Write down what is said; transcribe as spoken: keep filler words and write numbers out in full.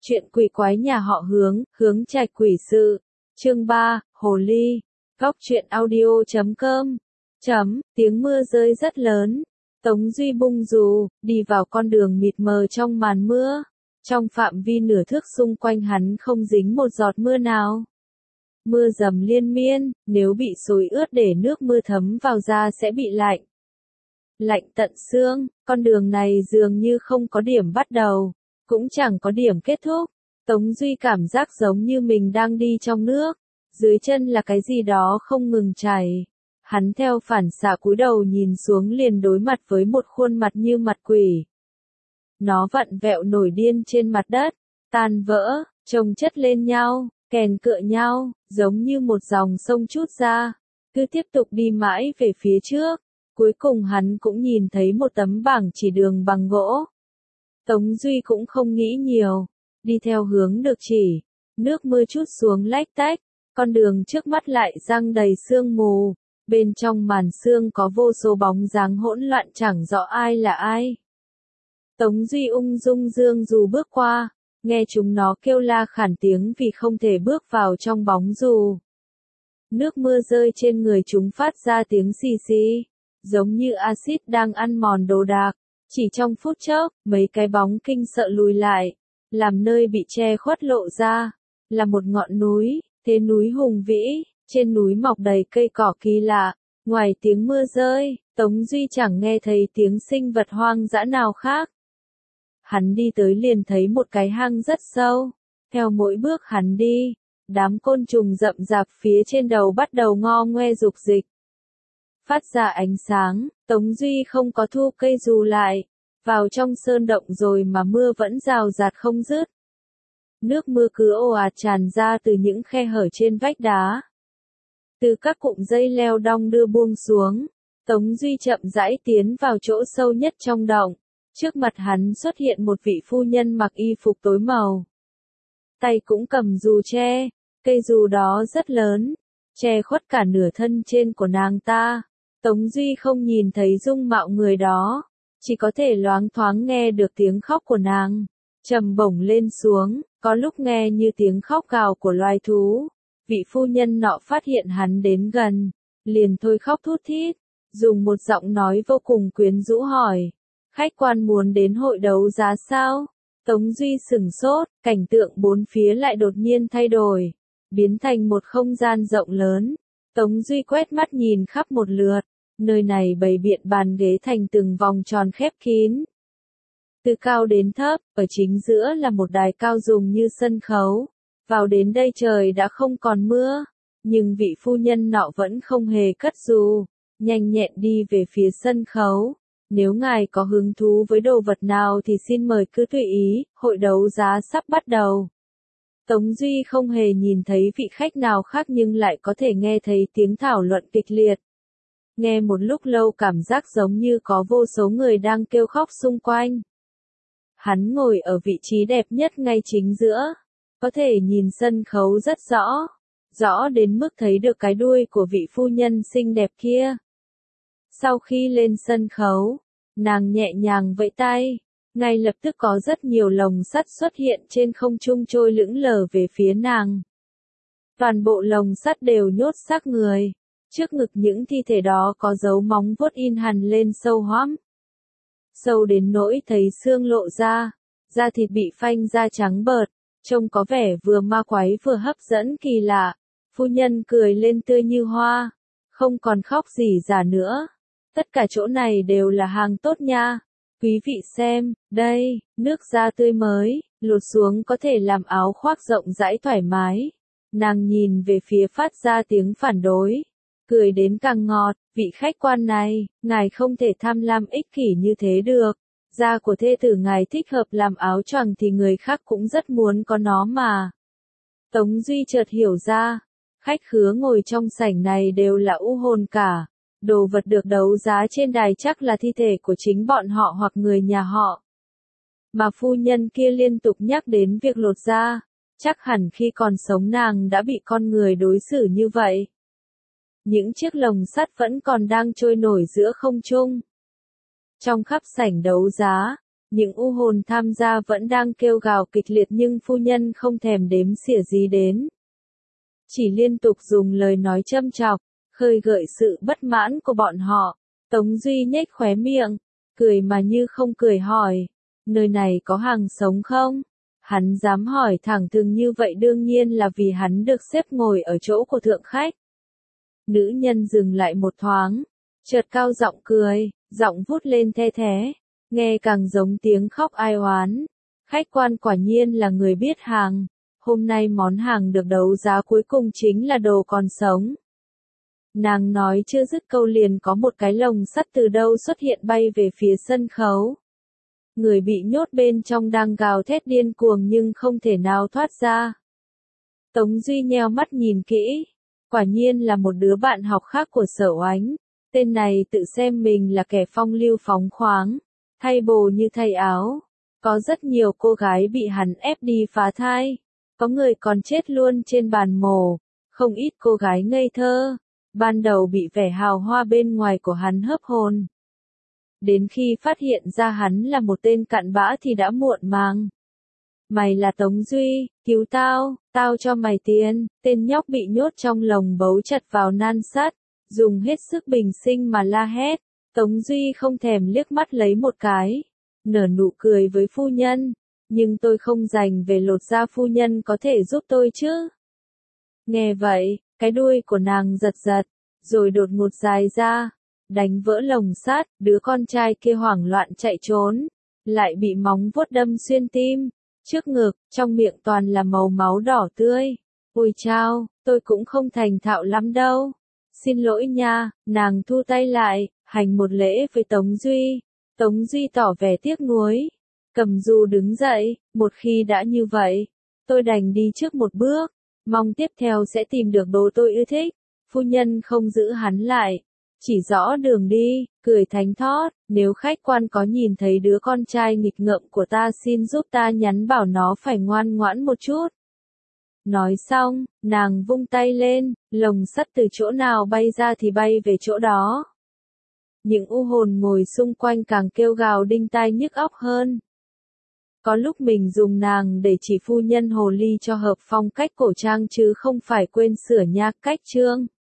Chuyện quỷ quái nhà họ Hướng, Hướng Trạch quỷ sự. Chương ba, Hồ Ly. Góc truyện audio chấm com. Chấm, tiếng mưa rơi rất lớn. Tống Duy bung dù, đi vào con đường mịt mờ trong màn mưa. Trong phạm vi nửa thước xung quanh hắn không dính một giọt mưa nào. Mưa dầm liên miên, nếu bị xối ướt để nước mưa thấm vào da sẽ bị lạnh. Lạnh tận xương, con đường này dường như không có điểm bắt đầu, cũng chẳng có điểm kết thúc. Tống Duy cảm giác giống như mình đang đi trong nước, dưới chân là cái gì đó không ngừng chảy. Hắn theo phản xạ cúi đầu nhìn xuống liền đối mặt với một khuôn mặt như mặt quỷ. Nó vặn vẹo nổi điên trên mặt đất, tan vỡ, chồng chất lên nhau, kèn cựa nhau, giống như một dòng sông trút ra, cứ tiếp tục đi mãi về phía trước. Cuối cùng hắn cũng nhìn thấy một tấm bảng chỉ đường bằng gỗ. Tống Duy cũng không nghĩ nhiều, đi theo hướng được chỉ. Nước mưa trút xuống lách tách, con đường trước mắt lại răng đầy sương mù. Bên trong màn sương có vô số bóng dáng hỗn loạn chẳng rõ ai là ai. Tống Duy ung dung dương dù bước qua, nghe chúng nó kêu la khản tiếng vì không thể bước vào trong bóng dù. Nước mưa rơi trên người chúng phát ra tiếng xì xì, giống như axit đang ăn mòn đồ đạc. Chỉ trong phút chốc, mấy cái bóng kinh sợ lùi lại, làm nơi bị che khuất lộ ra, là một ngọn núi, thế núi hùng vĩ, trên núi mọc đầy cây cỏ kỳ lạ. Ngoài tiếng mưa rơi, Tống Duy chẳng nghe thấy tiếng sinh vật hoang dã nào khác. Hắn đi tới liền thấy một cái hang rất sâu, theo mỗi bước hắn đi, đám côn trùng rậm rạp phía trên đầu bắt đầu ngo ngoe rục dịch. Phát ra ánh sáng, Tống Duy không có thu cây dù lại, vào trong sơn động rồi mà mưa vẫn rào rạt không dứt. Nước mưa cứ ồ ạt tràn ra từ những khe hở trên vách đá. Từ các cụm dây leo đong đưa buông xuống, Tống Duy chậm rãi tiến vào chỗ sâu nhất trong động. Trước mặt hắn xuất hiện một vị phu nhân mặc y phục tối màu. Tay cũng cầm dù tre, cây dù đó rất lớn, che khuất cả nửa thân trên của nàng ta. Tống Duy không nhìn thấy dung mạo người đó, chỉ có thể loáng thoáng nghe được tiếng khóc của nàng, trầm bổng lên xuống, có lúc nghe như tiếng khóc gào của loài thú. Vị phu nhân nọ phát hiện hắn đến gần, liền thôi khóc thút thít, dùng một giọng nói vô cùng quyến rũ hỏi, khách quan muốn đến hội đấu giá sao? Tống Duy sửng sốt, cảnh tượng bốn phía lại đột nhiên thay đổi, biến thành một không gian rộng lớn. Tống Duy quét mắt nhìn khắp một lượt, nơi này bày biện bàn ghế thành từng vòng tròn khép kín. Từ cao đến thấp, ở chính giữa là một đài cao dùng như sân khấu. Vào đến đây trời đã không còn mưa, nhưng vị phu nhân nọ vẫn không hề cất dù, nhanh nhẹn đi về phía sân khấu. Nếu ngài có hứng thú với đồ vật nào thì xin mời cứ tùy ý, hội đấu giá sắp bắt đầu. Tống Duy không hề nhìn thấy vị khách nào khác nhưng lại có thể nghe thấy tiếng thảo luận kịch liệt. Nghe một lúc lâu cảm giác giống như có vô số người đang kêu khóc xung quanh. Hắn ngồi ở vị trí đẹp nhất ngay chính giữa, có thể nhìn sân khấu rất rõ, rõ đến mức thấy được cái đuôi của vị phu nhân xinh đẹp kia. Sau khi lên sân khấu, nàng nhẹ nhàng vẫy tay, ngay lập tức có rất nhiều lồng sắt xuất hiện trên không trung trôi lững lờ về phía nàng. Toàn bộ lồng sắt đều nhốt xác người, trước ngực những thi thể đó có dấu móng vuốt in hằn lên sâu hoắm. Sâu đến nỗi thấy xương lộ ra, da thịt bị phanh ra trắng bợt, trông có vẻ vừa ma quái vừa hấp dẫn kỳ lạ. Phu nhân cười lên tươi như hoa, không còn khóc gì giả nữa. Tất cả chỗ này đều là hàng tốt nha. Quý vị xem, đây, nước da tươi mới, lột xuống có thể làm áo khoác rộng rãi thoải mái. Nàng nhìn về phía phát ra tiếng phản đối, cười đến càng ngọt, vị khách quan này, ngài không thể tham lam ích kỷ như thế được. Da của thê tử ngài thích hợp làm áo choàng thì người khác cũng rất muốn có nó mà. Tống Duy chợt hiểu ra, khách khứa ngồi trong sảnh này đều là u hồn cả. Đồ vật được đấu giá trên đài chắc là thi thể của chính bọn họ hoặc người nhà họ. Mà phu nhân kia liên tục nhắc đến việc lột da, chắc hẳn khi còn sống nàng đã bị con người đối xử như vậy. Những chiếc lồng sắt vẫn còn đang trôi nổi giữa không trung. Trong khắp sảnh đấu giá, Những u hồn tham gia vẫn đang kêu gào kịch liệt nhưng phu nhân không thèm đếm xỉa gì đến. Chỉ liên tục dùng lời nói châm chọc, khơi gợi sự bất mãn của bọn họ. Tống Duy nhếch khóe miệng, cười mà như không cười hỏi, nơi này có hàng sống không? Hắn dám hỏi thẳng thừng như vậy đương nhiên là vì hắn được xếp ngồi ở chỗ của thượng khách. Nữ nhân dừng lại một thoáng, chợt cao giọng cười, giọng vút lên the thé, nghe càng giống tiếng khóc ai oán. Khách quan quả nhiên là người biết hàng, hôm nay món hàng được đấu giá cuối cùng chính là đồ còn sống. Nàng nói chưa dứt câu liền có một cái lồng sắt từ đâu xuất hiện bay về phía sân khấu. Người bị nhốt bên trong đang gào thét điên cuồng nhưng không thể nào thoát ra. Tống Duy nheo mắt nhìn kỹ, quả nhiên là một đứa bạn học khác của Sở Oánh. Tên này tự xem mình là kẻ phong lưu phóng khoáng, thay bồ như thay áo. Có rất nhiều cô gái bị hắn ép đi phá thai, có người còn chết luôn trên bàn mổ, không ít cô gái ngây thơ, ban đầu bị vẻ hào hoa bên ngoài của hắn hấp hồn. Đến khi phát hiện ra hắn là một tên cặn bã thì đã muộn màng. Mày là Tống Duy, cứu tao, tao cho mày tiền. Tên nhóc bị nhốt trong lồng bấu chặt vào nan sắt, dùng hết sức bình sinh mà la hét. Tống Duy không thèm liếc mắt lấy một cái, nở nụ cười với phu nhân, nhưng tôi không rành về lột da, phu nhân có thể giúp tôi chứ? Nghe vậy, cái đuôi của nàng giật giật, rồi đột ngột dài ra, đánh vỡ lồng sắt. Đứa con trai kia hoảng loạn chạy trốn, lại bị móng vuốt đâm xuyên tim, trước ngực, trong miệng toàn là màu máu đỏ tươi. Ôi chao, tôi cũng không thành thạo lắm đâu. Xin lỗi nha, nàng thu tay lại, hành một lễ với Tống Duy. Tống Duy tỏ vẻ tiếc nuối, cầm dù đứng dậy, một khi đã như vậy, tôi đành đi trước một bước, mong tiếp theo sẽ tìm được đồ tôi ưa thích. Phu nhân không giữ hắn lại, chỉ rõ đường đi, cười thánh thót, nếu khách quan có nhìn thấy đứa con trai nghịch ngợm của ta xin giúp ta nhắn bảo nó phải ngoan ngoãn một chút. Nói xong, nàng vung tay lên, lồng sắt từ chỗ nào bay ra thì bay về chỗ đó. Những u hồn ngồi xung quanh càng kêu gào đinh tai nhức óc hơn. Có lúc mình dùng nàng để chỉ phu nhân hồ ly cho hợp phong cách cổ trang chứ không phải quên sửa nhạc cách chương.